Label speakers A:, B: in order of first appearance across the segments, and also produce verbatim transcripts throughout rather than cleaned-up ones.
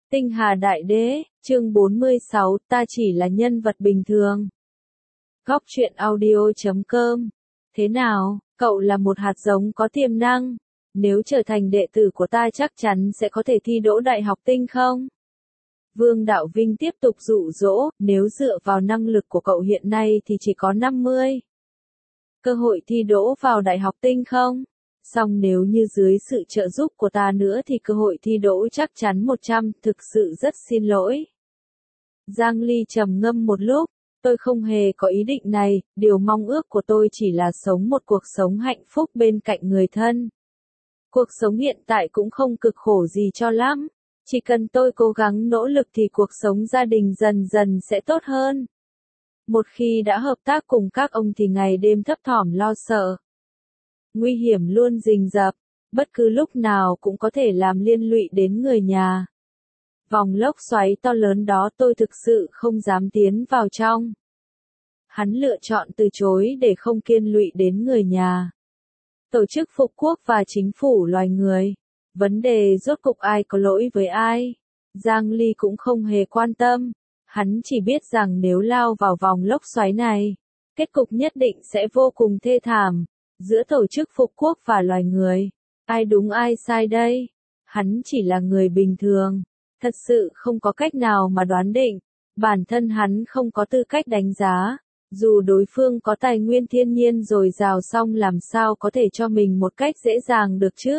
A: Tinh Hà Đại Đế, chương bốn mươi sáu, ta chỉ là nhân vật bình thường. Góc truyện audio chấm com. Thế nào, cậu là một hạt giống có tiềm năng. Nếu trở thành đệ tử của ta chắc chắn sẽ có thể thi đỗ Đại học Tinh không? Vương Đạo Vinh tiếp tục dụ dỗ, nếu dựa vào năng lực của cậu hiện nay thì chỉ có năm mươi. Cơ hội thi đỗ vào Đại học Tinh không? Song nếu như dưới sự trợ giúp của ta nữa thì cơ hội thi đỗ chắc chắn một trăm, thực sự rất xin lỗi. Giang Ly trầm ngâm một lúc, tôi không hề có ý định này, điều mong ước của tôi chỉ là sống một cuộc sống hạnh phúc bên cạnh người thân. Cuộc sống hiện tại cũng không cực khổ gì cho lắm, chỉ cần tôi cố gắng nỗ lực thì cuộc sống gia đình dần dần sẽ tốt hơn. Một khi đã hợp tác cùng các ông thì ngày đêm thấp thỏm lo sợ. Nguy hiểm luôn rình rập, bất cứ lúc nào cũng có thể làm liên lụy đến người nhà. Vòng lốc xoáy to lớn đó tôi thực sự không dám tiến vào trong. Hắn lựa chọn từ chối để không kiên lụy đến người nhà. Tổ chức phục quốc và chính phủ loài người. Vấn đề rốt cục ai có lỗi với ai? Giang Ly cũng không hề quan tâm. Hắn chỉ biết rằng nếu lao vào vòng lốc xoáy này, kết cục nhất định sẽ vô cùng thê thảm. Giữa tổ chức phục quốc và loài người, ai đúng ai sai đây? Hắn chỉ là người bình thường, thật sự không có cách nào mà đoán định, bản thân hắn không có tư cách đánh giá, dù đối phương có tài nguyên thiên nhiên dồi dào xong làm sao có thể cho mình một cách dễ dàng được chứ?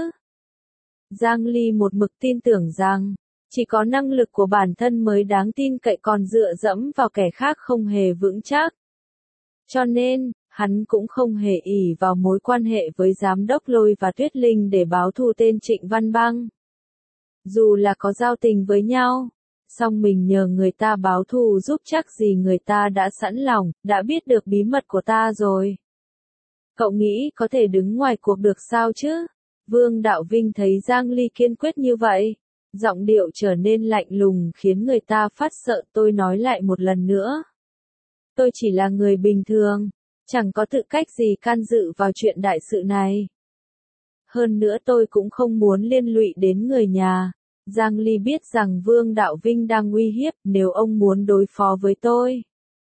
A: Giang Ly một mực tin tưởng rằng, chỉ có năng lực của bản thân mới đáng tin cậy còn dựa dẫm vào kẻ khác không hề vững chắc. Cho nên, hắn cũng không hề ỷ vào mối quan hệ với giám đốc Lôi và Tuyết Linh để báo thù tên Trịnh Văn Băng. Dù là có giao tình với nhau, song mình nhờ người ta báo thù giúp chắc gì người ta đã sẵn lòng, đã biết được bí mật của ta rồi. Cậu nghĩ có thể đứng ngoài cuộc được sao chứ? Vương Đạo Vinh thấy Giang Ly kiên quyết như vậy, giọng điệu trở nên lạnh lùng khiến người ta phát sợ. Tôi nói lại một lần nữa. Tôi chỉ là người bình thường. Chẳng có tư cách gì can dự vào chuyện đại sự này. Hơn nữa tôi cũng không muốn liên lụy đến người nhà. Giang Ly biết rằng Vương Đạo Vinh đang uy hiếp nếu ông muốn đối phó với tôi.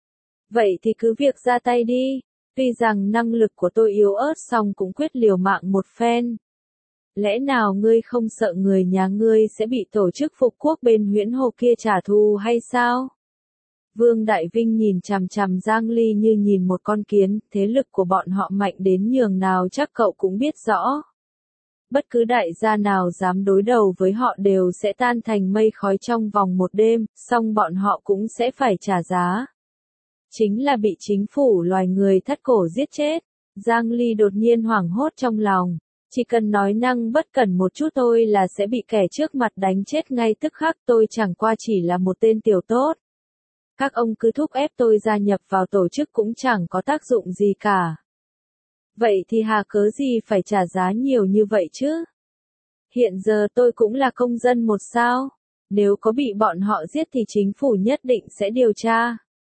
A: Vậy thì cứ việc ra tay đi. Tuy rằng năng lực của tôi yếu ớt song cũng quyết liều mạng một phen. Lẽ nào ngươi không sợ người nhà ngươi sẽ bị tổ chức phục quốc bên Huyễn Hồ kia trả thù hay sao? Vương Đại Vinh nhìn chằm chằm Giang Ly như nhìn một con kiến, thế lực của bọn họ mạnh đến nhường nào chắc cậu cũng biết rõ. Bất cứ đại gia nào dám đối đầu với họ đều sẽ tan thành mây khói trong vòng một đêm, song bọn họ cũng sẽ phải trả giá. Chính là bị chính phủ loài người thắt cổ giết chết. Giang Ly đột nhiên hoảng hốt trong lòng. Chỉ cần nói năng bất cẩn một chút thôi là sẽ bị kẻ trước mặt đánh chết ngay tức khắc. Tôi chẳng qua chỉ là một tên tiểu tốt. Các ông cứ thúc ép tôi gia nhập vào tổ chức cũng chẳng có tác dụng gì cả. Vậy thì hà cớ gì phải trả giá nhiều như vậy chứ? Hiện giờ tôi cũng là công dân một sao. Nếu có bị bọn họ giết thì chính phủ nhất định sẽ điều tra.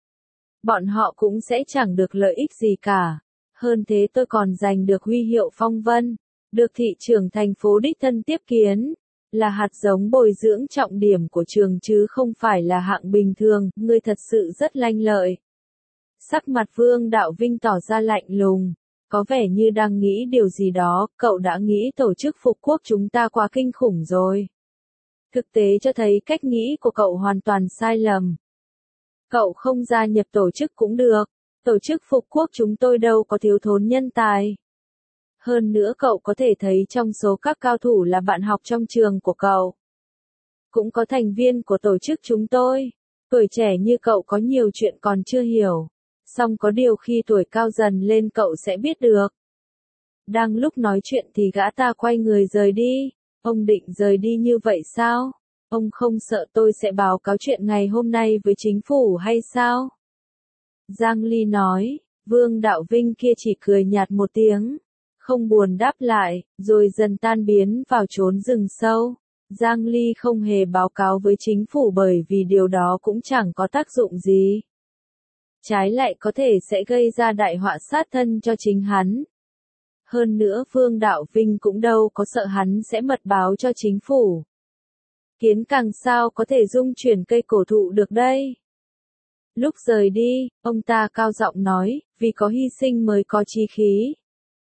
A: Bọn họ cũng sẽ chẳng được lợi ích gì cả. Hơn thế tôi còn giành được huy hiệu phong vân. Được thị trưởng thành phố đích thân tiếp kiến. Là hạt giống bồi dưỡng trọng điểm của trường chứ không phải là hạng bình thường, ngươi thật sự rất lanh lợi. Sắc mặt Vương Đạo Vinh tỏ ra lạnh lùng, có vẻ như đang nghĩ điều gì đó. Cậu đã nghĩ tổ chức phục quốc chúng ta quá kinh khủng rồi. Thực tế cho thấy cách nghĩ của cậu hoàn toàn sai lầm. Cậu không gia nhập tổ chức cũng được, tổ chức phục quốc chúng tôi đâu có thiếu thốn nhân tài. Hơn nữa cậu có thể thấy trong số các cao thủ là bạn học trong trường của cậu. Cũng có thành viên của tổ chức chúng tôi. Tuổi trẻ như cậu có nhiều chuyện còn chưa hiểu. Song có điều khi tuổi cao dần lên cậu sẽ biết được. Đang lúc nói chuyện thì gã ta quay người rời đi. Ông định rời đi như vậy sao? Ông không sợ tôi sẽ báo cáo chuyện ngày hôm nay với chính phủ hay sao? Giang Ly nói. Vương Đạo Vinh kia chỉ cười nhạt một tiếng. Không buồn đáp lại, rồi dần tan biến vào chốn rừng sâu. Giang Ly không hề báo cáo với chính phủ bởi vì điều đó cũng chẳng có tác dụng gì. Trái lại có thể sẽ gây ra đại họa sát thân cho chính hắn. Hơn nữa Vương Đạo Vinh cũng đâu có sợ hắn sẽ mật báo cho chính phủ. Kiến càng sao có thể dung chuyển cây cổ thụ được đây. Lúc rời đi, ông ta cao giọng nói, vì có hy sinh mới có chí khí.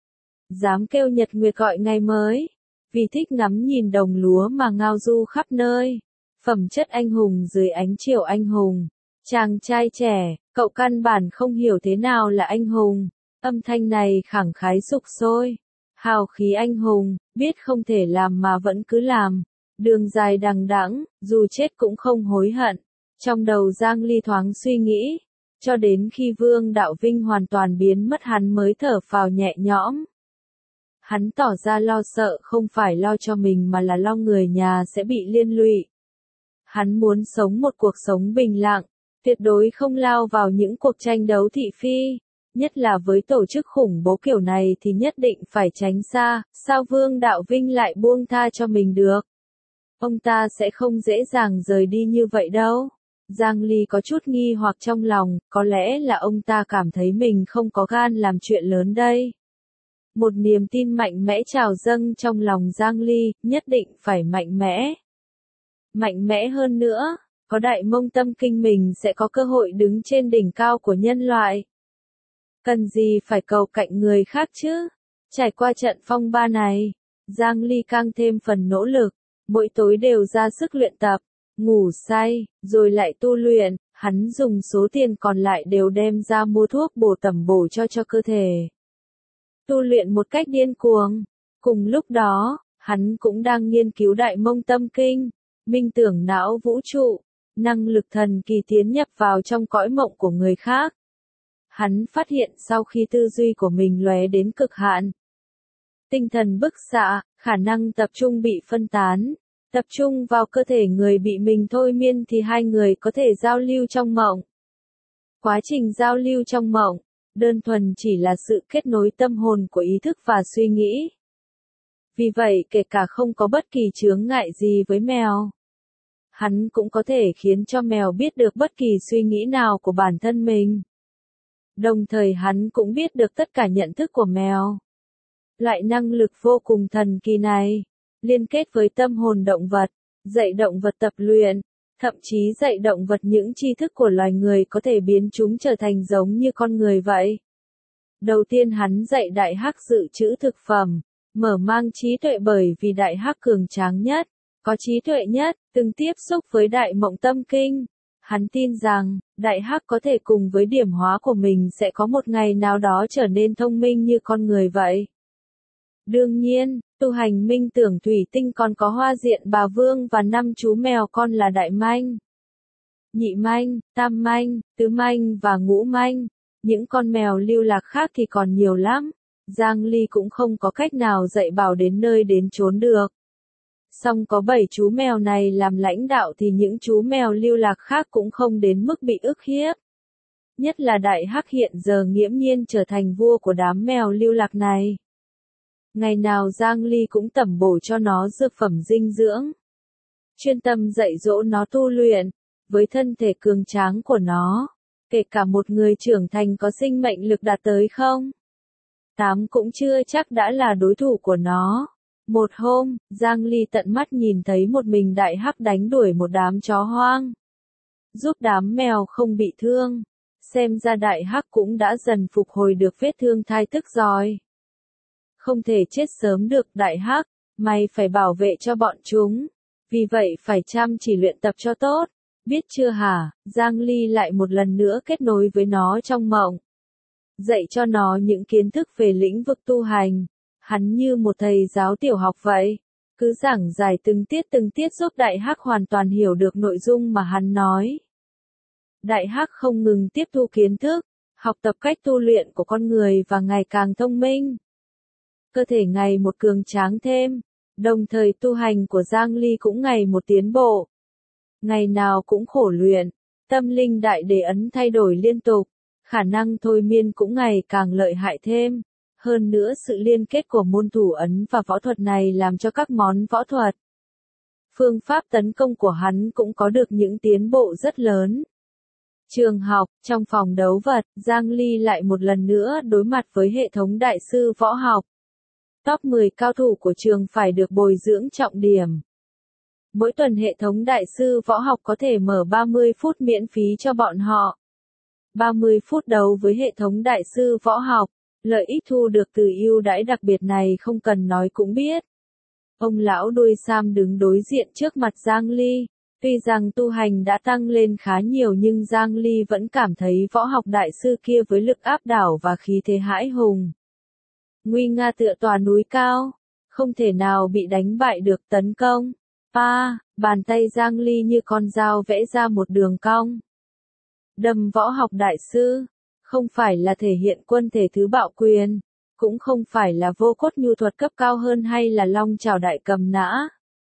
A: Dám kêu nhật nguyệt gọi ngày mới, vì thích ngắm nhìn đồng lúa mà ngao du khắp nơi. Phẩm chất anh hùng dưới ánh chiều anh hùng. Chàng trai trẻ, cậu căn bản không hiểu thế nào là anh hùng. Âm thanh này khẳng khái sục sôi. Hào khí anh hùng, biết không thể làm mà vẫn cứ làm. Đường dài đằng đẵng, dù chết cũng không hối hận. Trong đầu Giang Ly thoáng suy nghĩ, cho đến khi Vương Đạo Vinh hoàn toàn biến mất hắn mới thở phào nhẹ nhõm. Hắn tỏ ra lo sợ không phải lo cho mình mà là lo người nhà sẽ bị liên lụy. Hắn muốn sống một cuộc sống bình lặng, tuyệt đối không lao vào những cuộc tranh đấu thị phi, nhất là với tổ chức khủng bố kiểu này thì nhất định phải tránh xa, sao Vương Đạo Vinh lại buông tha cho mình được? Ông ta sẽ không dễ dàng rời đi như vậy đâu. Giang Ly có chút nghi hoặc trong lòng, có lẽ là ông ta cảm thấy mình không có gan làm chuyện lớn đây. Một niềm tin mạnh mẽ trào dâng trong lòng Giang Ly, nhất định phải mạnh mẽ. Mạnh mẽ hơn nữa, có Đại Mông Tâm Kinh mình sẽ có cơ hội đứng trên đỉnh cao của nhân loại. Cần gì phải cầu cạnh người khác chứ? Trải qua trận phong ba này, Giang Ly càng thêm phần nỗ lực, mỗi tối đều ra sức luyện tập, ngủ say, rồi lại tu luyện, hắn dùng số tiền còn lại đều đem ra mua thuốc bổ tẩm bổ cho cho cơ thể. Tu luyện một cách điên cuồng. Cùng lúc đó, hắn cũng đang nghiên cứu Đại Mông Tâm Kinh, minh tưởng não vũ trụ, năng lực thần kỳ tiến nhập vào trong cõi mộng của người khác. Hắn phát hiện sau khi tư duy của mình lóe đến cực hạn, tinh thần bức xạ, khả năng tập trung bị phân tán, tập trung vào cơ thể người bị mình thôi miên thì hai người có thể giao lưu trong mộng. Quá trình giao lưu trong mộng, đơn thuần chỉ là sự kết nối tâm hồn của ý thức và suy nghĩ. Vì vậy kể cả không có bất kỳ chướng ngại gì với mèo, hắn cũng có thể khiến cho mèo biết được bất kỳ suy nghĩ nào của bản thân mình. Đồng thời hắn cũng biết được tất cả nhận thức của mèo. Loại năng lực vô cùng thần kỳ này, liên kết với tâm hồn động vật, dạy động vật tập luyện, thậm chí dạy động vật những tri thức của loài người có thể biến chúng trở thành giống như con người vậy. Đầu tiên hắn dạy Đại Hắc dự trữ thực phẩm, mở mang trí tuệ bởi vì Đại Hắc cường tráng nhất, có trí tuệ nhất, từng tiếp xúc với Đại Mộng Tâm Kinh. Hắn tin rằng, Đại Hắc có thể cùng với điểm hóa của mình sẽ có một ngày nào đó trở nên thông minh như con người vậy. Đương nhiên, tu hành minh tưởng thủy tinh còn có Hoa Diện Bà Vương và năm chú mèo con là Đại Manh, Nhị Manh, Tam Manh, Tứ Manh và Ngũ Manh. Những con mèo lưu lạc khác thì còn nhiều lắm. Giang Ly cũng không có cách nào dạy bảo đến nơi đến chốn được. Song có bảy chú mèo này làm lãnh đạo thì những chú mèo lưu lạc khác cũng không đến mức bị ức hiếp. Nhất là Đại Hắc hiện giờ nghiễm nhiên trở thành vua của đám mèo lưu lạc này. Ngày nào Giang Ly cũng tẩm bổ cho nó dược phẩm dinh dưỡng. Chuyên tâm dạy dỗ nó tu luyện, với thân thể cường tráng của nó, kể cả một người trưởng thành có sinh mệnh lực đạt tới không? Tám cũng chưa chắc đã là đối thủ của nó. Một hôm, Giang Ly tận mắt nhìn thấy một mình Đại Hắc đánh đuổi một đám chó hoang, giúp đám mèo không bị thương. Xem ra Đại Hắc cũng đã dần phục hồi được vết thương thai tức rồi. Không thể chết sớm được Đại Hắc, mày phải bảo vệ cho bọn chúng. Vì vậy phải chăm chỉ luyện tập cho tốt. Biết chưa hả? Giang Ly lại một lần nữa kết nối với nó trong mộng. Dạy cho nó những kiến thức về lĩnh vực tu hành. Hắn như một thầy giáo tiểu học vậy. Cứ giảng giải từng tiết từng tiết giúp Đại Hắc hoàn toàn hiểu được nội dung mà hắn nói. Đại Hắc không ngừng tiếp thu kiến thức, học tập cách tu luyện của con người và ngày càng thông minh. Cơ thể ngày một cường tráng thêm, đồng thời tu hành của Giang Ly cũng ngày một tiến bộ. Ngày nào cũng khổ luyện, tâm linh đại đế ấn thay đổi liên tục, khả năng thôi miên cũng ngày càng lợi hại thêm. Hơn nữa sự liên kết của môn thủ ấn và võ thuật này làm cho các món võ thuật, phương pháp tấn công của hắn cũng có được những tiến bộ rất lớn. Trường học, trong phòng đấu vật, Giang Ly lại một lần nữa đối mặt với hệ thống đại sư võ học. Top mười cao thủ của trường phải được bồi dưỡng trọng điểm. Mỗi tuần hệ thống đại sư võ học có thể mở ba mươi phút miễn phí cho bọn họ. ba mươi phút đấu với hệ thống đại sư võ học. Lợi ích thu được từ ưu đãi đặc biệt này không cần nói cũng biết. Ông lão đuôi sam đứng đối diện trước mặt Giang Ly. Tuy rằng tu hành đã tăng lên khá nhiều nhưng Giang Ly vẫn cảm thấy võ học đại sư kia với lực áp đảo và khí thế hãi hùng. Nguy nga tựa tòa núi cao, không thể nào bị đánh bại được. Tấn công. Pa, bàn tay Giang Ly như con dao vẽ ra một đường cong. Đâm võ học đại sư, không phải là thể hiện quân thể thứ bạo quyền, cũng không phải là vô cốt nhu thuật cấp cao hơn hay là long trảo đại cầm nã,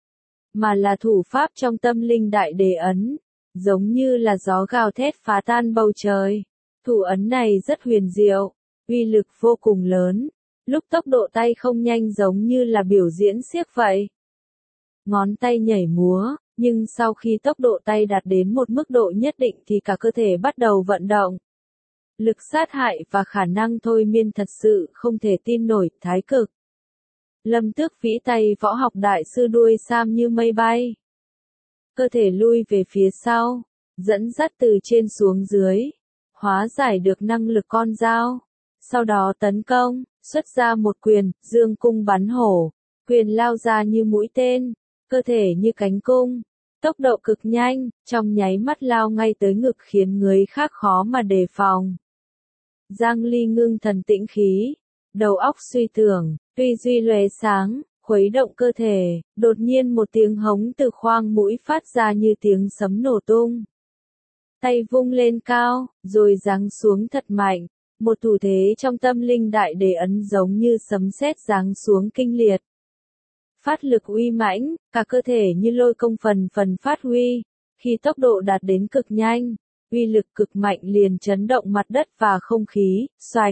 A: mà là thủ pháp trong tâm linh đại đề ấn, giống như là gió gào thét phá tan bầu trời. Thủ ấn này rất huyền diệu, uy lực vô cùng lớn, lúc tốc độ tay không nhanh giống như là biểu diễn xiếc vậy. Ngón tay nhảy múa, nhưng sau khi tốc độ tay đạt đến một mức độ nhất định thì cả cơ thể bắt đầu vận động. Lực sát hại và khả năng thôi miên thật sự không thể tin nổi. Thái cực. Lâm Tước vĩ tay võ học đại sư đuôi sam như mây bay. Cơ thể lui về phía sau, dẫn dắt từ trên xuống dưới, hóa giải được năng lực con dao. Sau đó tấn công, xuất ra một quyền, dương cung bắn hổ, quyền lao ra như mũi tên, cơ thể như cánh cung, tốc độ cực nhanh, trong nháy mắt lao ngay tới ngực khiến người khác khó mà đề phòng. Giang Ly ngưng thần tĩnh khí, đầu óc suy tưởng, tuy duy lóe sáng, khuấy động cơ thể, đột nhiên một tiếng hống từ khoang mũi phát ra như tiếng sấm nổ tung. Tay vung lên cao, rồi giáng xuống thật mạnh, một thủ thế trong tâm linh đại đề ấn giống như sấm sét giáng xuống kinh liệt. Phát lực uy mãnh, cả cơ thể như lôi công phần phần phát huy, khi tốc độ đạt đến cực nhanh, uy lực cực mạnh liền chấn động mặt đất và không khí. Xoạch.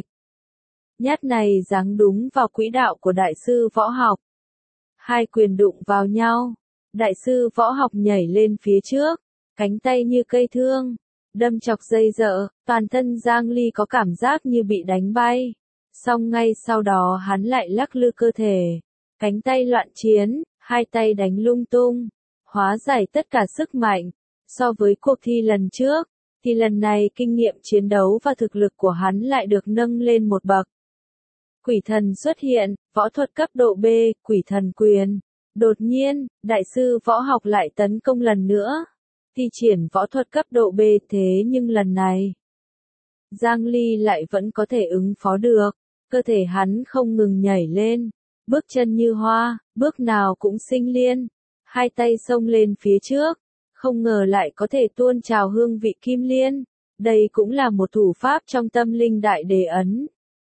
A: Nhát này giáng đúng vào quỹ đạo của đại sư võ học. Hai quyền đụng vào nhau, đại sư võ học nhảy lên phía trước, cánh tay như cây thương, đâm chọc dây dợ, toàn thân Giang Ly có cảm giác như bị đánh bay. Song ngay sau đó hắn lại lắc lư cơ thể, cánh tay loạn chiến, hai tay đánh lung tung, hóa giải tất cả sức mạnh. So với cuộc thi lần trước, thì lần này kinh nghiệm chiến đấu và thực lực của hắn lại được nâng lên một bậc. Quỷ thần xuất hiện, võ thuật cấp độ B, quỷ thần quyền. Đột nhiên, đại sư võ học lại tấn công lần nữa. Thi triển võ thuật cấp độ B thế nhưng lần này, Giang Ly lại vẫn có thể ứng phó được. Cơ thể hắn không ngừng nhảy lên, bước chân như hoa, bước nào cũng sinh liên. Hai tay xông lên phía trước, không ngờ lại có thể tuôn trào hương vị kim liên. Đây cũng là một thủ pháp trong tâm linh đại đề ấn.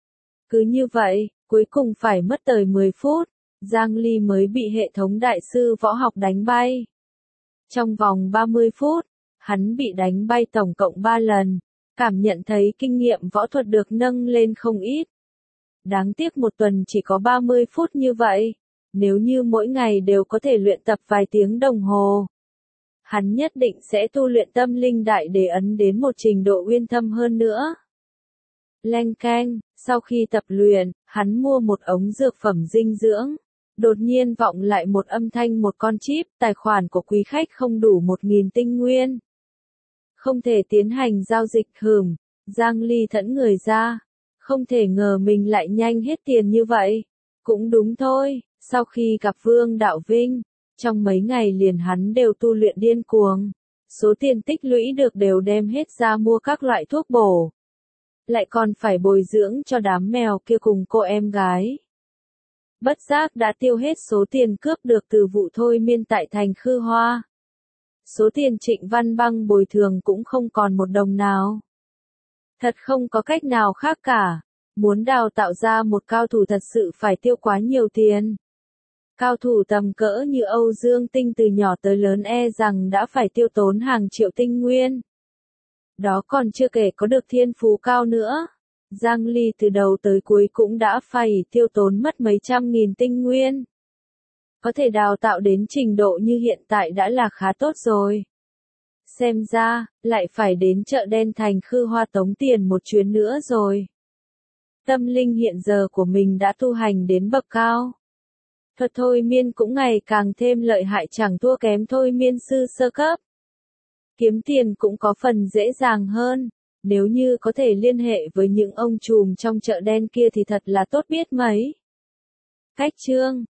A: Cứ như vậy, cuối cùng phải mất tới mười phút, Giang Ly mới bị hệ thống đại sư võ học đánh bay. Trong vòng ba mươi phút, hắn bị đánh bay tổng cộng ba lần, cảm nhận thấy kinh nghiệm võ thuật được nâng lên không ít. Đáng tiếc một tuần chỉ có ba mươi phút như vậy, nếu như mỗi ngày đều có thể luyện tập vài tiếng đồng hồ, hắn nhất định sẽ tu luyện tâm linh đại đề ấn đến một trình độ uyên thâm hơn nữa. Leng keng, sau khi tập luyện, hắn mua một ống dược phẩm dinh dưỡng. Đột nhiên vọng lại một âm thanh một con chip, tài khoản của quý khách không đủ một nghìn tinh nguyên. Không thể tiến hành giao dịch. Hừm, Giang Ly thẫn người ra. Không thể ngờ mình lại nhanh hết tiền như vậy. Cũng đúng thôi, sau khi gặp Vương Đạo Vinh, trong mấy ngày liền hắn đều tu luyện điên cuồng. Số tiền tích lũy được đều đem hết ra mua các loại thuốc bổ. Lại còn phải bồi dưỡng cho đám mèo kia cùng cô em gái. Bất giác đã tiêu hết số tiền cướp được từ vụ thôi miên tại thành Khư Hoa. Số tiền Trịnh Văn Băng bồi thường cũng không còn một đồng nào. Thật không có cách nào khác cả. Muốn đào tạo ra một cao thủ thật sự phải tiêu quá nhiều tiền. Cao thủ tầm cỡ như Âu Dương Tinh từ nhỏ tới lớn e rằng đã phải tiêu tốn hàng triệu tinh nguyên. Đó còn chưa kể có được thiên phú cao nữa. Giang Ly từ đầu tới cuối cũng đã phải tiêu tốn mất mấy trăm nghìn tinh nguyên. Có thể đào tạo đến trình độ như hiện tại đã là khá tốt rồi. Xem ra, lại phải đến chợ đen thành Khư Hoa tống tiền một chuyến nữa rồi. Tâm linh hiện giờ của mình đã tu hành đến bậc cao. Thuật thôi miên cũng ngày càng thêm lợi hại chẳng thua kém thôi miên sư sơ cấp. Kiếm tiền cũng có phần dễ dàng hơn. Nếu như có thể liên hệ với những ông trùm trong chợ đen kia thì thật là tốt biết mấy. Cách chương